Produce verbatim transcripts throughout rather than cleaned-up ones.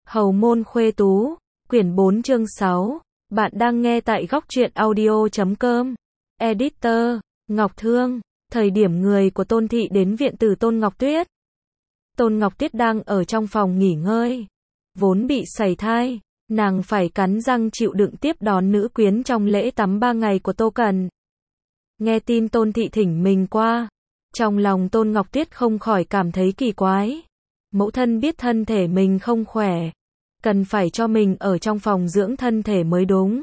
Hầu môn khuê tú, quyển bốn chương sáu. Bạn đang nghe tại góc truyện audio chấm com. Editor, Ngọc Thương. Thời điểm người của Tôn Thị đến viện từ Tôn Ngọc Tuyết. Tôn Ngọc Tuyết đang ở trong phòng nghỉ ngơi. Vốn bị sảy thai, nàng phải cắn răng chịu đựng tiếp đón nữ quyến trong lễ tắm ba ngày của Tô Cần. Nghe tin Tôn Thị thỉnh mình qua, trong lòng Tôn Ngọc Tuyết không khỏi cảm thấy kỳ quái. Mẫu thân biết thân thể mình không khỏe, cần phải cho mình ở trong phòng dưỡng thân thể mới đúng.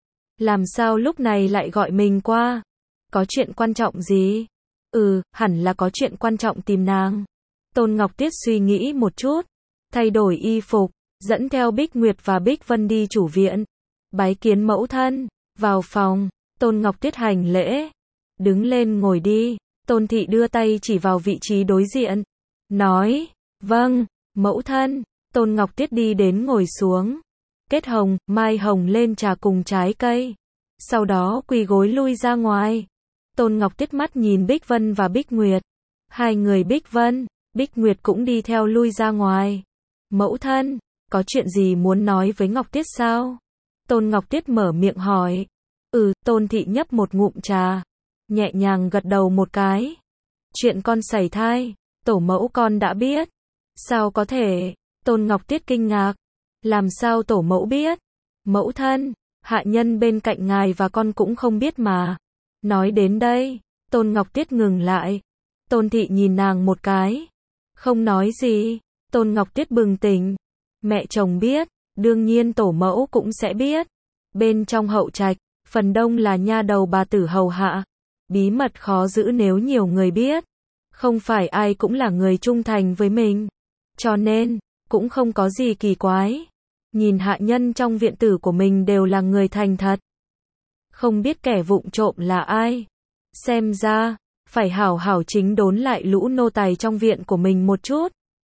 Làm sao lúc này lại gọi mình qua? Có chuyện quan trọng gì? Ừ, hẳn là có chuyện quan trọng tìm nàng. Tôn Ngọc Tuyết suy nghĩ một chút, thay đổi y phục, dẫn theo Bích Nguyệt và Bích Vân đi chủ viện, bái kiến mẫu thân. Vào phòng, Tôn Ngọc Tuyết hành lễ, đứng lên ngồi đi. Tôn Thị đưa tay chỉ vào vị trí đối diện, nói, vâng, mẫu thân. Tôn Ngọc Tuyết đi đến ngồi xuống, kết hồng, mai hồng lên trà cùng trái cây, sau đó quỳ gối lui ra ngoài. Tôn Ngọc Tuyết mắt nhìn Bích Vân và Bích Nguyệt, hai người Bích Vân, Bích Nguyệt cũng đi theo lui ra ngoài. Mẫu thân, có chuyện gì muốn nói với Ngọc Tuyết sao? Tôn Ngọc Tuyết mở miệng hỏi. Ừ, Tôn Thị nhấp một ngụm trà, nhẹ nhàng gật đầu một cái. Chuyện con sảy thai, tổ mẫu con đã biết. Sao có thể? Tôn Ngọc Tuyết kinh ngạc. Làm sao tổ mẫu biết? Mẫu thân, hạ nhân bên cạnh ngài và con cũng không biết mà. Nói đến đây, Tôn Ngọc Tuyết ngừng lại. Tôn Thị nhìn nàng một cái, không nói gì. Tôn Ngọc Tuyết bừng tỉnh. Mẹ chồng biết, đương nhiên tổ mẫu cũng sẽ biết. Bên trong hậu trạch, phần đông là nha đầu bà tử hầu hạ. Bí mật khó giữ nếu nhiều người biết. Không phải ai cũng là người trung thành với mình. Cho nên, cũng không có gì kỳ quái. Nhìn hạ nhân trong viện tử của mình đều là người thành thật. Không biết kẻ vụng trộm là ai. Xem ra, phải hảo hảo chính đốn lại lũ nô tài trong viện của mình một chút.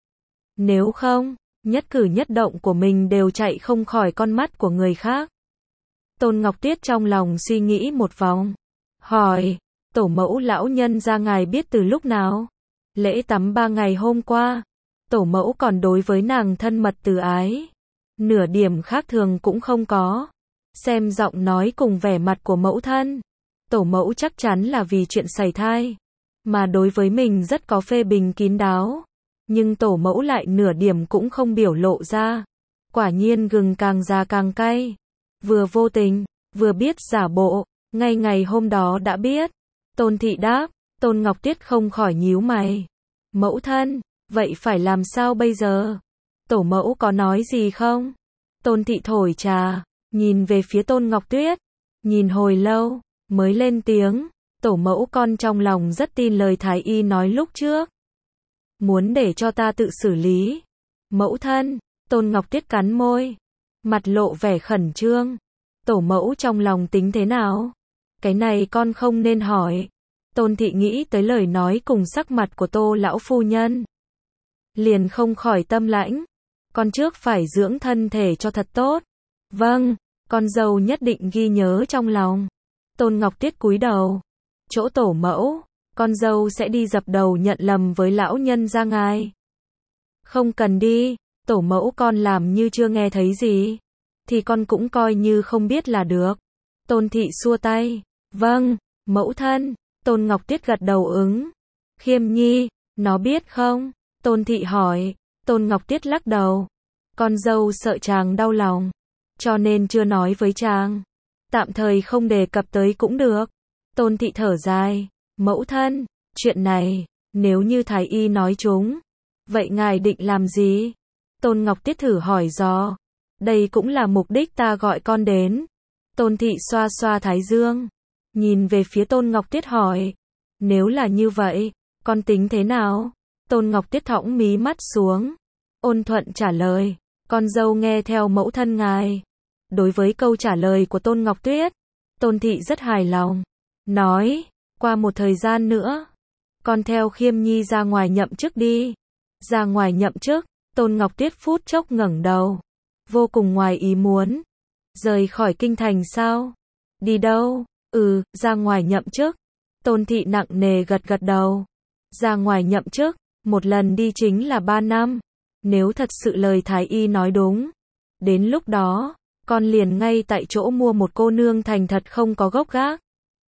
Nếu không, nhất cử nhất động của mình đều chạy không khỏi con mắt của người khác. Tôn Ngọc Tuyết trong lòng suy nghĩ một vòng. Hỏi, tổ mẫu lão nhân ra ngài biết từ lúc nào? Lễ tắm ba ngày hôm qua. Tổ mẫu còn đối với nàng thân mật từ ái. Nửa điểm khác thường cũng không có. Xem giọng nói cùng vẻ mặt của mẫu thân, tổ mẫu chắc chắn là vì chuyện sảy thai. Mà đối với mình rất có phê bình kín đáo. Nhưng tổ mẫu lại nửa điểm cũng không biểu lộ ra. Quả nhiên gừng càng già càng cay. Vừa vô tình, vừa biết giả bộ. Ngay ngày hôm đó đã biết. Tôn Thị đáp. Tôn Ngọc Tuyết không khỏi nhíu mày. Mẫu thân, vậy phải làm sao bây giờ? Tổ mẫu có nói gì không? Tôn Thị thổi trà, nhìn về phía Tôn Ngọc Tuyết. Nhìn hồi lâu, mới lên tiếng. Tổ mẫu con trong lòng rất tin lời thái y nói lúc trước. Muốn để cho ta tự xử lý. Mẫu thân, Tôn Ngọc Tuyết cắn môi, mặt lộ vẻ khẩn trương. Tổ mẫu trong lòng tính thế nào? Cái này con không nên hỏi. Tôn Thị nghĩ tới lời nói cùng sắc mặt của Tô lão phu nhân, liền không khỏi tâm lãnh. Con trước phải dưỡng thân thể cho thật tốt. Vâng, con dâu nhất định ghi nhớ trong lòng. Tôn Ngọc Tuyết cúi đầu. Chỗ tổ mẫu, con dâu sẽ đi dập đầu nhận lầm với lão nhân gia ngài. Không cần đi, tổ mẫu con làm như chưa nghe thấy gì. Thì con cũng coi như không biết là được. Tôn Thị xua tay. Vâng, mẫu thân. Tôn Ngọc Tuyết gật đầu ứng. Khiêm Nhi, nó biết không? Tôn Thị hỏi. Tôn Ngọc Tuyết lắc đầu. Con dâu sợ chàng đau lòng, cho nên chưa nói với chàng. Tạm thời không đề cập tới cũng được. Tôn Thị thở dài. Mẫu thân, chuyện này, nếu như thái y nói chúng, vậy ngài định làm gì? Tôn Ngọc Tuyết thử hỏi dò. Đây cũng là mục đích ta gọi con đến. Tôn Thị xoa xoa thái dương, nhìn về phía Tôn Ngọc Tuyết hỏi. Nếu là như vậy, con tính thế nào? Tôn Ngọc Tuyết thõng mí mắt xuống, ôn thuận trả lời. Con dâu nghe theo mẫu thân ngài. Đối với câu trả lời của Tôn Ngọc Tuyết, Tôn Thị rất hài lòng. Nói, qua một thời gian nữa, con theo Khiêm Nhi ra ngoài nhậm chức đi. Ra ngoài nhậm chức? Tôn Ngọc Tuyết phút chốc ngẩng đầu, vô cùng ngoài ý muốn. Rời khỏi kinh thành sao? Đi đâu? Ừ, ra ngoài nhậm chức. Tôn Thị nặng nề gật gật đầu. Ra ngoài nhậm chức, một lần đi chính là ba năm. nếu thật sự lời Thái Y nói đúng, đến lúc đó, con liền ngay tại chỗ mua một cô nương thành thật không có gốc gác.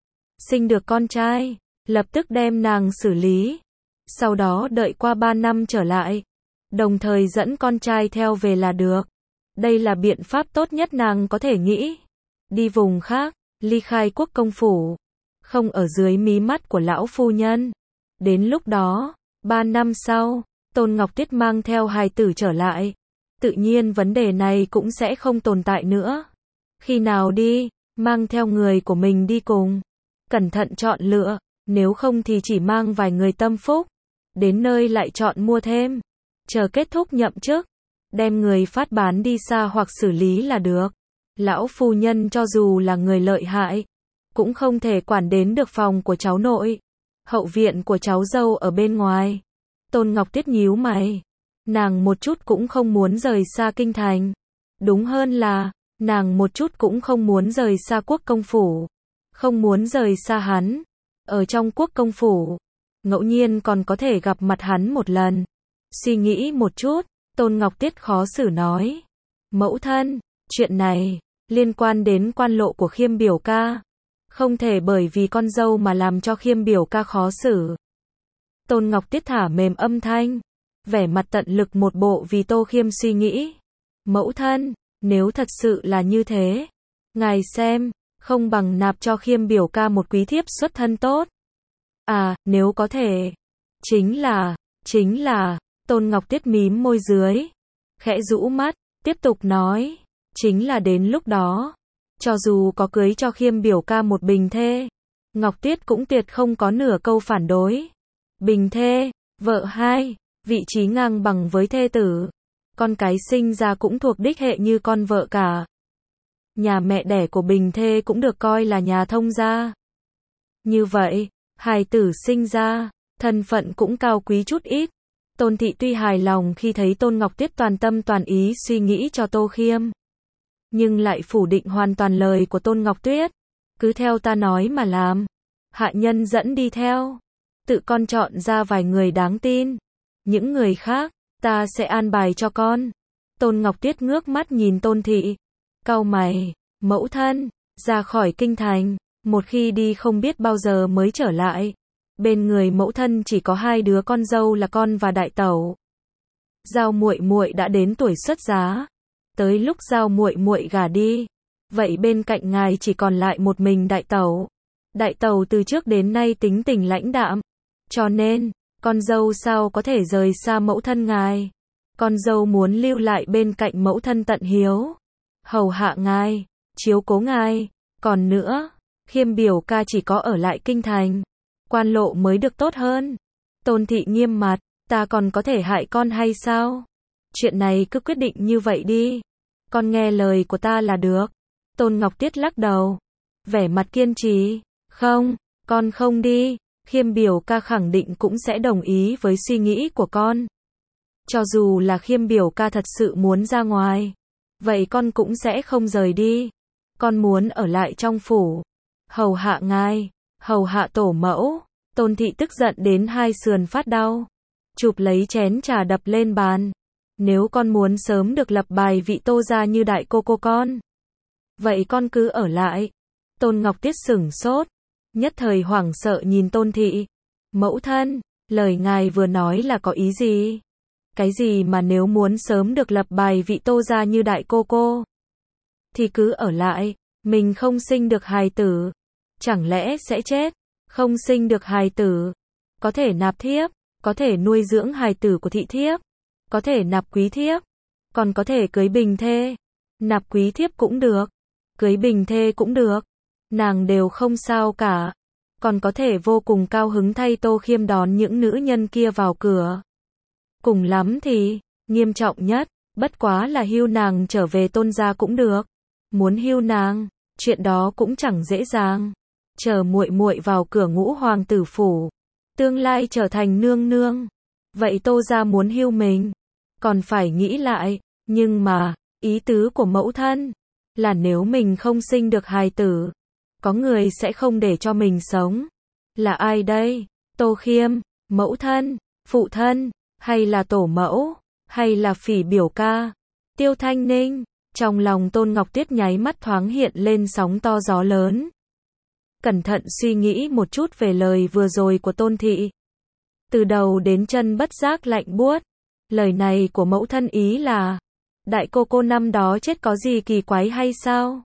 Sinh được con trai, lập tức đem nàng xử lý. Sau đó đợi qua ba năm trở lại, đồng thời dẫn con trai theo về là được. Đây là biện pháp tốt nhất nàng có thể nghĩ. Đi vùng khác, ly khai quốc công phủ, không ở dưới mí mắt của lão phu nhân. Đến lúc đó, ba năm sau, Tôn Ngọc Tuyết mang theo hài tử trở lại. Tự nhiên vấn đề này cũng sẽ không tồn tại nữa. Khi nào đi, mang theo người của mình đi cùng. Cẩn thận chọn lựa, nếu không thì chỉ mang vài người tâm phúc. Đến nơi lại chọn mua thêm. Chờ kết thúc nhậm chức, đem người phát bán đi xa hoặc xử lý là được. Lão phu nhân cho dù là người lợi hại, cũng không thể quản đến được phòng của cháu nội, hậu viện của cháu dâu ở bên ngoài. Tôn Ngọc Tuyết nhíu mày. Nàng một chút cũng không muốn rời xa kinh thành. Đúng hơn là, nàng một chút cũng không muốn rời xa quốc công phủ. Không muốn rời xa hắn. Ở trong quốc công phủ, ngẫu nhiên còn có thể gặp mặt hắn một lần. Suy nghĩ một chút, Tôn Ngọc Tuyết khó xử nói. Mẫu thân, chuyện này, liên quan đến quan lộ của Khiêm biểu ca. Không thể bởi vì con dâu mà làm cho Khiêm biểu ca khó xử. Tôn Ngọc Tuyết thả mềm âm thanh, vẻ mặt tận lực một bộ vì Tô Khiêm suy nghĩ. Mẫu thân, nếu thật sự là như thế, ngài xem, không bằng nạp cho Khiêm biểu ca một quý thiếp xuất thân tốt. À, nếu có thể. Chính là, chính là, Tôn Ngọc Tuyết mím môi dưới, khẽ rũ mắt, tiếp tục nói, chính là đến lúc đó, cho dù có cưới cho Khiêm biểu ca một bình thê, Ngọc Tuyết cũng tuyệt không có nửa câu phản đối. Bình thê, vợ hai, vị trí ngang bằng với thê tử, con cái sinh ra cũng thuộc đích hệ như con vợ cả. Nhà mẹ đẻ của bình thê cũng được coi là nhà thông gia. Như vậy, hài tử sinh ra, thân phận cũng cao quý chút ít. Tôn thị tuy hài lòng khi thấy Tôn Ngọc Tuyết toàn tâm toàn ý suy nghĩ cho Tô Khiêm, nhưng lại phủ định hoàn toàn lời của Tôn Ngọc Tuyết. Cứ theo ta nói mà làm. Hạ nhân dẫn đi theo. Tự con chọn ra vài người đáng tin. Những người khác, ta sẽ an bài cho con. Tôn Ngọc Tuyết ngước mắt nhìn Tôn thị. Cau mày, mẫu thân, ra khỏi kinh thành, một khi đi không biết bao giờ mới trở lại. Bên người mẫu thân chỉ có hai đứa con dâu là con và đại tẩu. Giao muội muội đã đến tuổi xuất giá. Tới lúc giao muội muội gả đi, vậy bên cạnh ngài chỉ còn lại một mình đại tẩu. Đại tẩu từ trước đến nay tính tình lãnh đạm, cho nên, con dâu sao có thể rời xa mẫu thân ngài. Con dâu muốn lưu lại bên cạnh mẫu thân tận hiếu, hầu hạ ngài, chiếu cố ngài. Còn nữa, Khiêm biểu ca chỉ có ở lại kinh thành, quan lộ mới được tốt hơn. Tôn thị nghiêm mặt, ta còn có thể hại con hay sao? Chuyện này cứ quyết định như vậy đi. Con nghe lời của ta là được. Tôn Ngọc Tuyết lắc đầu, vẻ mặt kiên trì. Không, con không đi. Khiêm biểu ca khẳng định cũng sẽ đồng ý với suy nghĩ của con. Cho dù là Khiêm biểu ca thật sự muốn ra ngoài, vậy con cũng sẽ không rời đi. Con muốn ở lại trong phủ, hầu hạ ngài, hầu hạ tổ mẫu. Tôn thị tức giận đến hai sườn phát đau, chụp lấy chén trà đập lên bàn. Nếu con muốn sớm được lập bài vị Tô gia như đại cô cô con, vậy con cứ ở lại. Tôn Ngọc Tuyết sửng sốt, nhất thời hoảng sợ nhìn Tôn thị. Mẫu thân, lời ngài vừa nói là có ý gì? Cái gì mà nếu muốn sớm được lập bài vị Tô gia như đại cô cô, thì cứ ở lại. Mình không sinh được hài tử, chẳng lẽ sẽ chết? Không sinh được hài tử, có thể nạp thiếp, có thể nuôi dưỡng hài tử của thị thiếp, có thể nạp quý thiếp, còn có thể cưới bình thê. Nạp quý thiếp cũng được, cưới bình thê cũng được, nàng đều không sao cả. Còn có thể vô cùng cao hứng thay Tô Khiêm đón những nữ nhân kia vào cửa. Cùng lắm thì, nghiêm trọng nhất, bất quá là hưu nàng trở về Tôn gia cũng được. Muốn hưu nàng, chuyện đó cũng chẳng dễ dàng. Chờ muội muội vào cửa ngũ hoàng tử phủ, tương lai trở thành nương nương. Vậy Tô gia muốn hưu mình, còn phải nghĩ lại. Nhưng mà, ý tứ của mẫu thân là nếu mình không sinh được hài tử, có người sẽ không để cho mình sống. Là ai đây? Tô Khiêm, mẫu thân, phụ thân, hay là tổ mẫu? Hay là Phỉ biểu ca? Tiêu Thanh Ninh. Trong lòng Tôn Ngọc Tuyết nháy mắt thoáng hiện lên sóng to gió lớn. Cẩn thận suy nghĩ một chút về lời vừa rồi của Tôn thị. Từ đầu đến chân bất giác lạnh buốt. Lời này của mẫu thân ý là, đại cô cô năm đó chết có gì kỳ quái hay sao?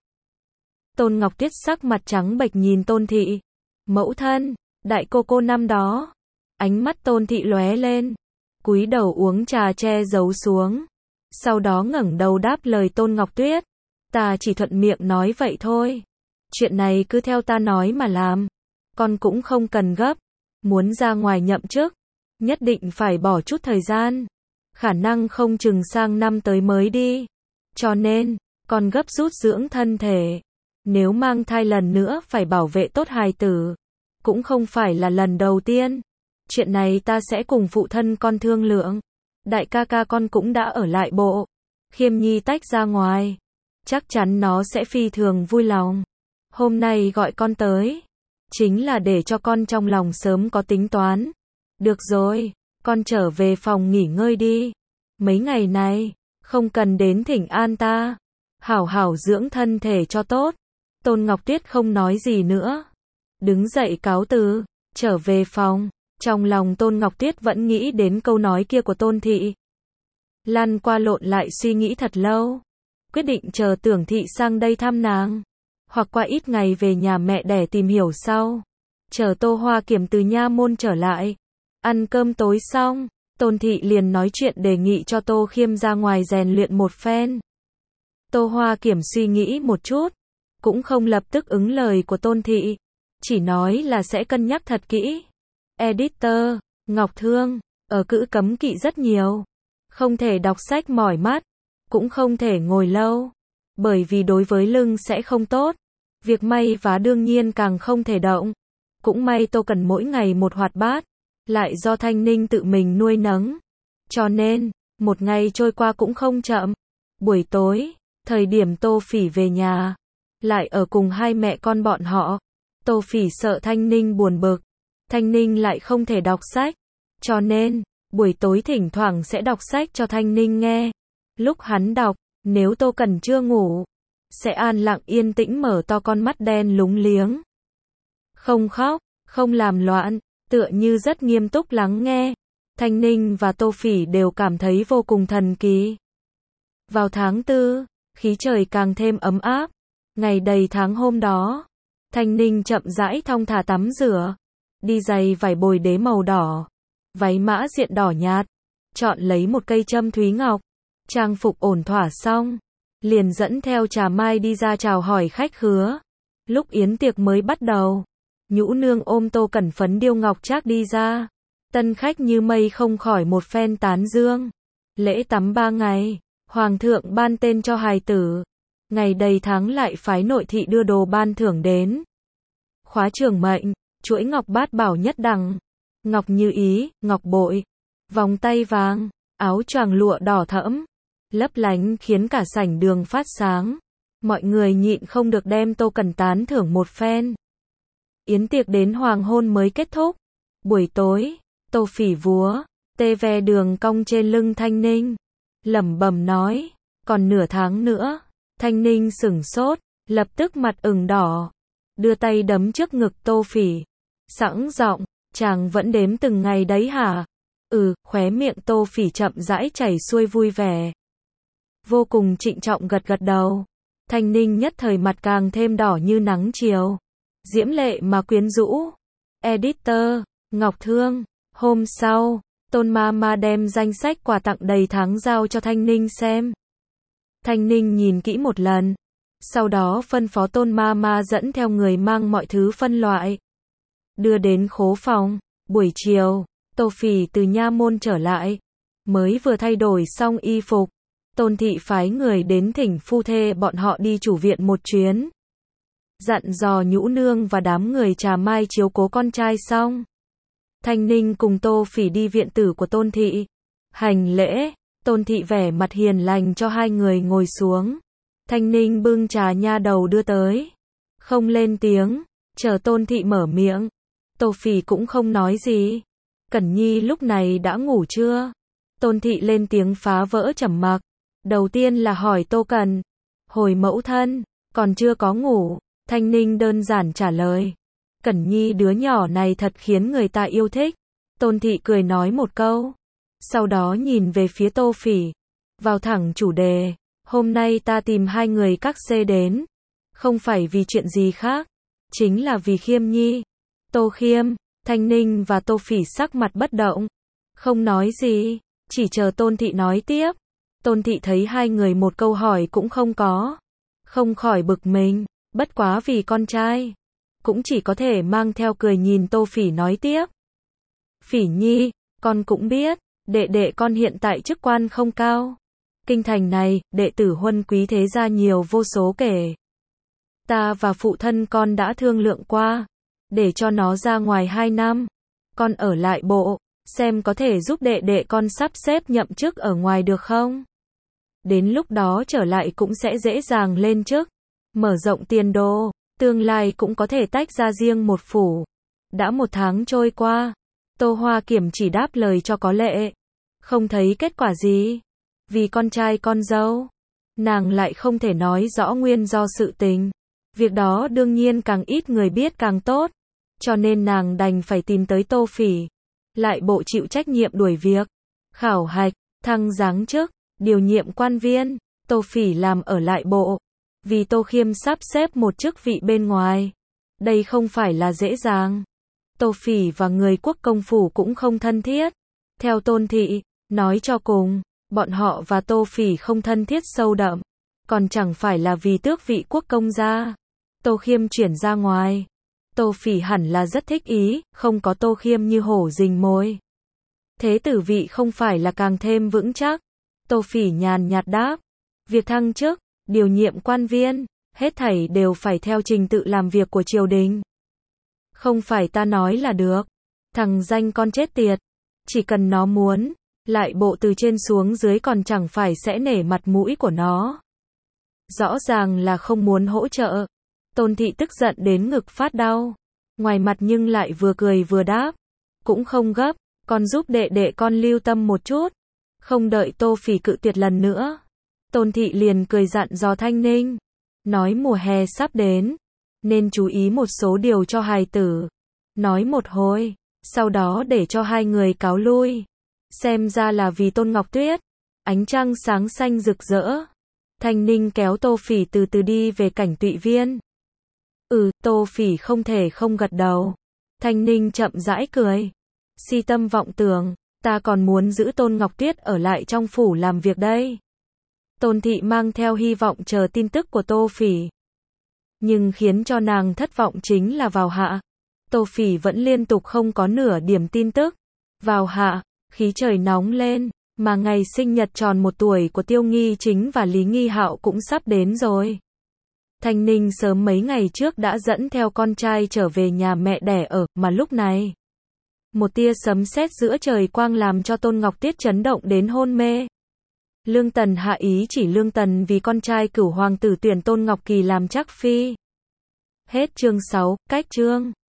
Tôn Ngọc Tuyết sắc mặt trắng bệch nhìn Tôn thị. Mẫu thân, đại cô cô năm đó. Ánh mắt Tôn thị lóe lên, cúi đầu uống trà che giấu xuống. Sau đó ngẩng đầu đáp lời Tôn Ngọc Tuyết. Ta chỉ thuận miệng nói vậy thôi. Chuyện này cứ theo ta nói mà làm. Con cũng không cần gấp. Muốn ra ngoài nhậm chức, nhất định phải bỏ chút thời gian. Khả năng không chừng sang năm tới mới đi. Cho nên, con gấp rút dưỡng thân thể. Nếu mang thai lần nữa phải bảo vệ tốt hài tử. Cũng không phải là lần đầu tiên. Chuyện này ta sẽ cùng phụ thân con thương lượng. Đại ca ca con cũng đã ở lại bộ. Khiêm Nhi tách ra ngoài. Chắc chắn nó sẽ phi thường vui lòng. Hôm nay gọi con tới. Chính là để cho con trong lòng sớm có tính toán. Được rồi, con trở về phòng nghỉ ngơi đi. Mấy ngày này, không cần đến thỉnh an ta. Hảo hảo dưỡng thân thể cho tốt. Tôn Ngọc Tuyết không nói gì nữa. Đứng dậy cáo từ, trở về phòng. Trong lòng Tôn Ngọc Tuyết vẫn nghĩ đến câu nói kia của Tôn thị. Lăn qua lộn lại suy nghĩ thật lâu. Quyết định chờ Tưởng thị sang đây thăm nàng. Hoặc qua ít ngày về nhà mẹ đẻ tìm hiểu sau. Chờ Tô Hoa Kiểm từ nha môn trở lại. Ăn cơm tối xong, Tôn thị liền nói chuyện đề nghị cho Tô Khiêm ra ngoài rèn luyện một phen. Tô Hoa Kiểm suy nghĩ một chút, cũng không lập tức ứng lời của Tôn thị. Chỉ nói là sẽ cân nhắc thật kỹ. Editor, Ngọc Thương, ở cữ cấm kỵ rất nhiều. Không thể đọc sách mỏi mắt, cũng không thể ngồi lâu. Bởi vì đối với lưng sẽ không tốt. Việc may vá đương nhiên càng không thể động. Cũng may Tô cần mỗi ngày một hoạt bát. Lại do Thanh Ninh tự mình nuôi nấng. Cho nên, một ngày trôi qua cũng không chậm. Buổi tối, thời điểm Tô Phỉ về nhà. Lại ở cùng hai mẹ con bọn họ. Tô Phỉ sợ Thanh Ninh buồn bực. Thanh Ninh lại không thể đọc sách. Cho nên, buổi tối thỉnh thoảng sẽ đọc sách cho Thanh Ninh nghe. Lúc hắn đọc, nếu Tô Cần chưa ngủ, sẽ an lặng yên tĩnh mở to con mắt đen lúng liếng. Không khóc, không làm loạn, tựa như rất nghiêm túc lắng nghe. Thanh Ninh và Tô Phỉ đều cảm thấy vô cùng thần kỳ. Vào tháng tư, khí trời càng thêm ấm áp. Ngày đầy tháng hôm đó, Thanh Ninh chậm rãi thong thả tắm rửa. Đi giày vải bồi đế màu đỏ. Váy mã diện đỏ nhạt. Chọn lấy một cây châm thúy ngọc. Trang phục ổn thỏa xong. Liền dẫn theo Trà Mai đi ra chào hỏi khách khứa. Lúc yến tiệc mới bắt đầu. Nhũ nương ôm Tô Cẩn phấn điêu ngọc trác đi ra. Tân khách như mây không khỏi một phen tán dương. Lễ tắm ba ngày. Hoàng thượng ban tên cho hài tử. Ngày đầy tháng lại phái nội thị đưa đồ ban thưởng đến. Khóa trưởng mệnh. Chuỗi ngọc bát bảo nhất đẳng. Ngọc như ý, ngọc bội. Vòng tay vàng. Áo choàng lụa đỏ thẫm. Lấp lánh khiến cả sảnh đường phát sáng. Mọi người nhịn không được đem Tô Cẩn tán thưởng một phen. Yến tiệc đến hoàng hôn mới kết thúc. Buổi tối, Tô Phỉ vúa, tê ve đường cong trên lưng Thanh Ninh. Lẩm bẩm nói, còn nửa tháng nữa. Thanh Ninh sửng sốt, lập tức mặt ửng đỏ. Đưa tay đấm trước ngực Tô Phỉ. Sẵn giọng, chàng vẫn đếm từng ngày đấy hả? Ừ, khóe miệng Tô Phỉ chậm rãi chảy xuôi vui vẻ. Vô cùng trịnh trọng gật gật đầu. Thanh Ninh nhất thời mặt càng thêm đỏ như nắng chiều. Diễm lệ mà quyến rũ. Editor, Ngọc Thương. Hôm sau, Tôn Ma Ma đem danh sách quà tặng đầy tháng giao cho Thanh Ninh xem. Thanh Ninh nhìn kỹ một lần. Sau đó phân phó Tôn Ma Ma dẫn theo người mang mọi thứ phân loại. Đưa đến khố phòng. Buổi chiều, Tô Phỉ từ nha môn trở lại. Mới vừa thay đổi xong y phục. Tôn thị phái người đến thỉnh phu thê bọn họ đi chủ viện một chuyến. Dặn dò nhũ nương và đám người Trà Mai chiếu cố con trai xong. Thanh Ninh cùng Tô Phỉ đi viện tử của Tôn thị. Hành lễ, Tôn thị vẻ mặt hiền lành cho hai người ngồi xuống. Thanh Ninh bưng trà nha đầu đưa tới. Không lên tiếng, chờ Tôn thị mở miệng. Tô Phỉ cũng không nói gì. Cẩn Nhi lúc này đã ngủ chưa? Tôn Thị lên tiếng phá vỡ trầm mặc. Đầu tiên là hỏi Tô Cần. Hồi mẫu thân, còn chưa có ngủ. Thanh Ninh đơn giản trả lời. Cẩn Nhi đứa nhỏ này thật khiến người ta yêu thích. Tôn Thị cười nói một câu. Sau đó nhìn về phía Tô Phỉ. Vào thẳng chủ đề. Hôm nay ta tìm hai người các xê đến. Không phải vì chuyện gì khác. Chính là vì Khiêm Nhi. Tô Khiêm, Thanh Ninh và Tô Phỉ sắc mặt bất động. Không nói gì. Chỉ chờ Tôn Thị nói tiếp. Tôn Thị thấy hai người một câu hỏi cũng không có. Không khỏi bực mình. Bất quá vì con trai. Cũng chỉ có thể mang theo cười nhìn Tô Phỉ nói tiếp. Phỉ Nhi, con cũng biết. Đệ đệ con hiện tại chức quan không cao. Kinh thành này, đệ tử huân quý thế gia nhiều vô số kể. Ta và phụ thân con đã thương lượng qua. Để cho nó ra ngoài hai năm. Con ở lại bộ. Xem có thể giúp đệ đệ con sắp xếp nhậm chức ở ngoài được không? Đến lúc đó trở lại cũng sẽ dễ dàng lên chức. Mở rộng tiền đồ. Tương lai cũng có thể tách ra riêng một phủ. Đã một tháng trôi qua. Tô Hoa Kiểm chỉ đáp lời cho có lệ. Không thấy kết quả gì. Vì con trai con dâu. Nàng lại không thể nói rõ nguyên do sự tình. Việc đó đương nhiên càng ít người biết càng tốt. Cho nên nàng đành phải tìm tới Tô Phỉ. Lại bộ chịu trách nhiệm đuổi việc. Khảo hạch, thăng giáng chức, điều nhiệm quan viên. Tô Phỉ làm ở lại bộ. Vì Tô Khiêm sắp xếp một chức vị bên ngoài. Đây không phải là dễ dàng. Tô Phỉ và người quốc công phủ cũng không thân thiết. Theo Tôn Thị, nói cho cùng, bọn họ và Tô Phỉ không thân thiết sâu đậm. Còn chẳng phải là vì tước vị quốc công gia. Tô Khiêm chuyển ra ngoài. Tô Phỉ hẳn là rất thích ý, không có Tô Khiêm như hổ rình mồi. Thế tử vị không phải là càng thêm vững chắc. Tô Phỉ nhàn nhạt đáp. Việc thăng chức, điều nhiệm quan viên, hết thảy đều phải theo trình tự làm việc của triều đình. Không phải ta nói là được. Thằng danh con chết tiệt. Chỉ cần nó muốn, lại bộ từ trên xuống dưới còn chẳng phải sẽ nể mặt mũi của nó. Rõ ràng là không muốn hỗ trợ. Tôn Thị tức giận đến ngực phát đau. Ngoài mặt nhưng lại vừa cười vừa đáp. Cũng không gấp, con giúp đệ đệ con lưu tâm một chút. Không đợi Tô Phỉ cự tuyệt lần nữa. Tôn Thị liền cười dặn dò Thanh Ninh. Nói mùa hè sắp đến. Nên chú ý một số điều cho hài tử. Nói một hồi. Sau đó để cho hai người cáo lui. Xem ra là vì Tôn Ngọc Tuyết. Ánh trăng sáng xanh rực rỡ. Thanh Ninh kéo Tô Phỉ từ từ đi về cảnh tụy viên. Ừ, Tô Phỉ không thể không gật đầu. Thanh Ninh chậm rãi cười. Si tâm vọng tưởng, ta còn muốn giữ Tôn Ngọc Tuyết ở lại trong phủ làm việc đây. Tôn Thị mang theo hy vọng chờ tin tức của Tô Phỉ. Nhưng khiến cho nàng thất vọng chính là vào hạ. Tô Phỉ vẫn liên tục không có nửa điểm tin tức. Vào hạ, khí trời nóng lên, mà ngày sinh nhật tròn một tuổi của Tiêu Nghi Chính và Lý Nghi Hạo cũng sắp đến rồi. Thanh Ninh sớm mấy ngày trước đã dẫn theo con trai trở về nhà mẹ đẻ ở, mà lúc này, một tia sấm sét giữa trời quang làm cho Tôn Ngọc Tuyết chấn động đến hôn mê. Lương Tần hạ ý chỉ Lương Tần vì con trai cửu hoàng tử tuyển Tôn Ngọc Kỳ làm trắc phi. Hết chương sáu, cách chương.